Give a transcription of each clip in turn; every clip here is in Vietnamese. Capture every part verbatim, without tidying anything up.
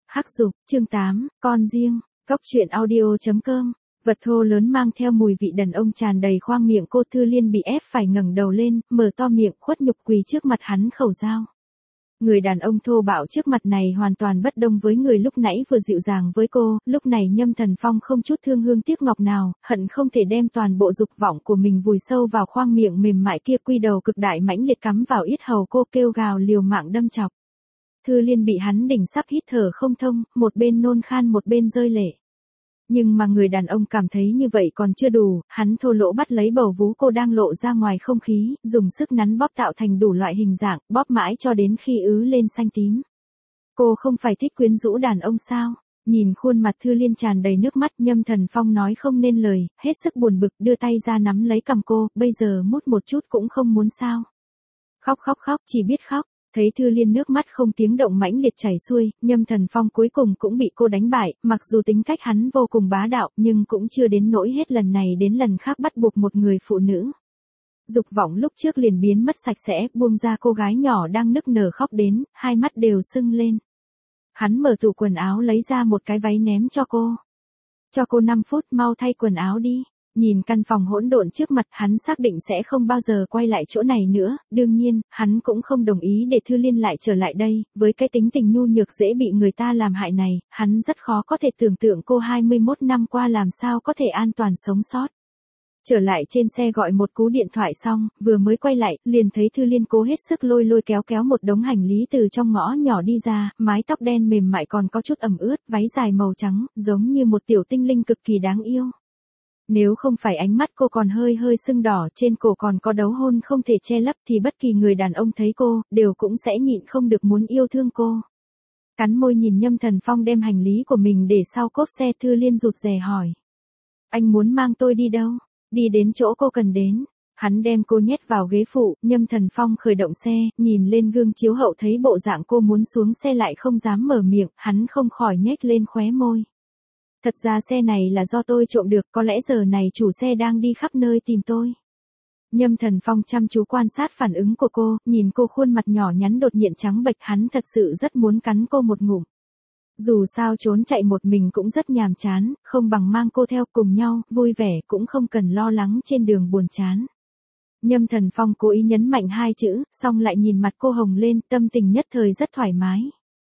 Hắc Dục, chương tám, con riêng, Cốc truyện audio chấm com. Vật thô lớn mang theo mùi vị đàn ông tràn đầy khoang miệng cô. Thư Liên bị ép phải ngẩng đầu lên, mở to miệng khuất nhục quỳ trước mặt hắn khẩu giao. Người đàn ông thô bạo trước mặt này hoàn toàn bất đồng với người lúc nãy vừa dịu dàng với cô. Lúc này Nhâm Thần Phong không chút thương hương tiếc ngọc nào, hận không thể đem toàn bộ dục vọng của mình vùi sâu vào khoang miệng mềm mại kia. Quy đầu cực đại mãnh liệt cắm vào yết hầu cô, kêu gào liều mạng đâm chọc. Thư Liên bị hắn đỉnh sắp hít thở không thông, một bên nôn khan một bên rơi lệ. Nhưng mà người đàn ông cảm thấy như vậy còn chưa đủ, hắn thô lỗ bắt lấy bầu vú cô đang lộ ra ngoài không khí, dùng sức nắn bóp tạo thành đủ loại hình dạng, bóp mãi cho đến khi ứ lên xanh tím. Cô không phải thích quyến rũ đàn ông sao? Nhìn khuôn mặt Thư Liên tràn đầy nước mắt, Nhâm Thần Phong nói không nên lời, hết sức buồn bực đưa tay ra nắm lấy cằm cô, bây giờ mút một chút cũng không muốn sao? Khóc khóc khóc, chỉ biết khóc. Thấy Thư Liên nước mắt không tiếng động mãnh liệt chảy xuôi, Nhâm Thần Phong cuối cùng cũng bị cô đánh bại, mặc dù tính cách hắn vô cùng bá đạo, nhưng cũng chưa đến nỗi hết lần này đến lần khác bắt buộc một người phụ nữ. Dục vọng lúc trước liền biến mất sạch sẽ, buông ra cô gái nhỏ đang nức nở khóc đến, hai mắt đều sưng lên. Hắn mở tủ quần áo lấy ra một cái váy ném cho cô. Cho cô năm phút, mau thay quần áo đi. Nhìn căn phòng hỗn độn trước mặt, hắn xác định sẽ không bao giờ quay lại chỗ này nữa, đương nhiên, hắn cũng không đồng ý để Thư Liên lại trở lại đây, với cái tính tình nhu nhược dễ bị người ta làm hại này, hắn rất khó có thể tưởng tượng cô hai mươi mốt năm qua làm sao có thể an toàn sống sót. Trở lại trên xe gọi một cú điện thoại xong, vừa mới quay lại, liền thấy Thư Liên cố hết sức lôi lôi kéo kéo một đống hành lý từ trong ngõ nhỏ đi ra, mái tóc đen mềm mại còn có chút ẩm ướt, váy dài màu trắng, giống như một tiểu tinh linh cực kỳ đáng yêu. Nếu không phải ánh mắt cô còn hơi hơi sưng đỏ, trên cổ còn có dấu hôn không thể che lấp thì bất kỳ người đàn ông thấy cô, đều cũng sẽ nhịn không được muốn yêu thương cô. Cắn môi nhìn Nhâm Thần Phong đem hành lý của mình để sau cốp xe, Thư Liên rụt rè hỏi. Anh muốn mang tôi đi đâu? Đi đến chỗ cô cần đến. Hắn đem cô nhét vào ghế phụ, Nhâm Thần Phong khởi động xe, nhìn lên gương chiếu hậu thấy bộ dạng cô muốn xuống xe lại không dám mở miệng, hắn không khỏi nhếch lên khóe môi. Thật ra xe này là do tôi trộm được, có lẽ giờ này chủ xe đang đi khắp nơi tìm tôi. Nhâm Thần Phong chăm chú quan sát phản ứng của cô, nhìn cô khuôn mặt nhỏ nhắn đột nhiên trắng bệch, hắn thật sự rất muốn cắn cô một ngụm. Dù sao trốn chạy một mình cũng rất nhàm chán, không bằng mang cô theo cùng nhau, vui vẻ cũng không cần lo lắng trên đường buồn chán. Nhâm Thần Phong cố ý nhấn mạnh hai chữ, xong lại nhìn mặt cô hồng lên, tâm tình nhất thời rất thoải mái.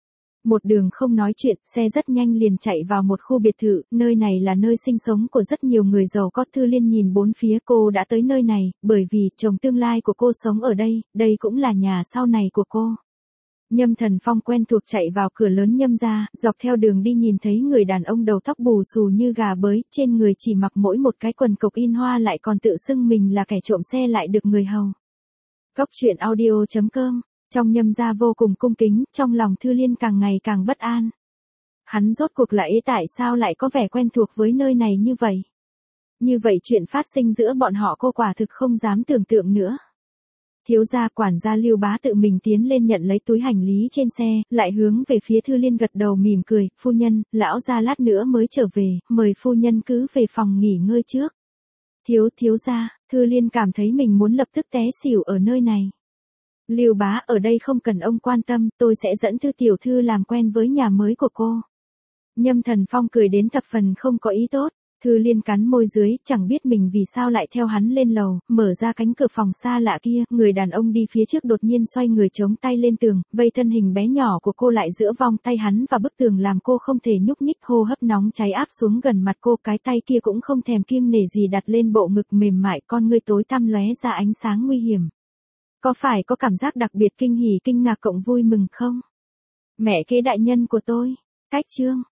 Một đường không nói chuyện, xe rất nhanh liền chạy vào một khu biệt thự, nơi này là nơi sinh sống của rất nhiều người giàu có. Thư Liên nhìn bốn phía, cô đã tới nơi này, bởi vì chồng tương lai của cô sống ở đây, đây cũng là nhà sau này của cô. Nhâm Thần Phong quen thuộc chạy vào cửa lớn Nhâm gia, dọc theo đường đi nhìn thấy người đàn ông đầu tóc bù xù như gà bới, trên người chỉ mặc mỗi một cái quần cộc in hoa lại còn tự xưng mình là kẻ trộm xe lại được người hầu. Cốc truyện audio chấm com. Trong Nhâm gia vô cùng cung kính, trong lòng Thư Liên càng ngày càng bất an. Hắn rốt cuộc lại tại sao lại có vẻ quen thuộc với nơi này như vậy? Như vậy chuyện phát sinh giữa bọn họ cô quả thực không dám tưởng tượng nữa. Thiếu gia quản gia Lưu Bá tự mình tiến lên nhận lấy túi hành lý trên xe, lại hướng về phía Thư Liên gật đầu mỉm cười, phu nhân, lão gia lát nữa mới trở về, mời phu nhân cứ về phòng nghỉ ngơi trước. Thiếu thiếu gia, Thư Liên cảm thấy mình muốn lập tức té xỉu ở nơi này. Lưu Bá ở đây không cần ông quan tâm, tôi sẽ dẫn Thư tiểu thư làm quen với nhà mới của cô. Nhâm Thần Phong cười đến thập phần không có ý tốt. Thư Liên cắn môi dưới, chẳng biết mình vì sao lại theo hắn lên lầu, mở ra cánh cửa phòng xa lạ kia, người đàn ông đi phía trước đột nhiên xoay người chống tay lên tường, vây thân hình bé nhỏ của cô lại giữa vòng tay hắn và bức tường làm cô không thể nhúc nhích, hô hấp nóng cháy áp xuống gần mặt cô, cái tay kia cũng không thèm kiêng nể gì đặt lên bộ ngực mềm mại, con ngươi tối tăm lóe ra ánh sáng nguy hiểm. Có phải có cảm giác đặc biệt kinh hỉ kinh ngạc cộng vui mừng không? Mẹ kế đại nhân của tôi. Cách chương.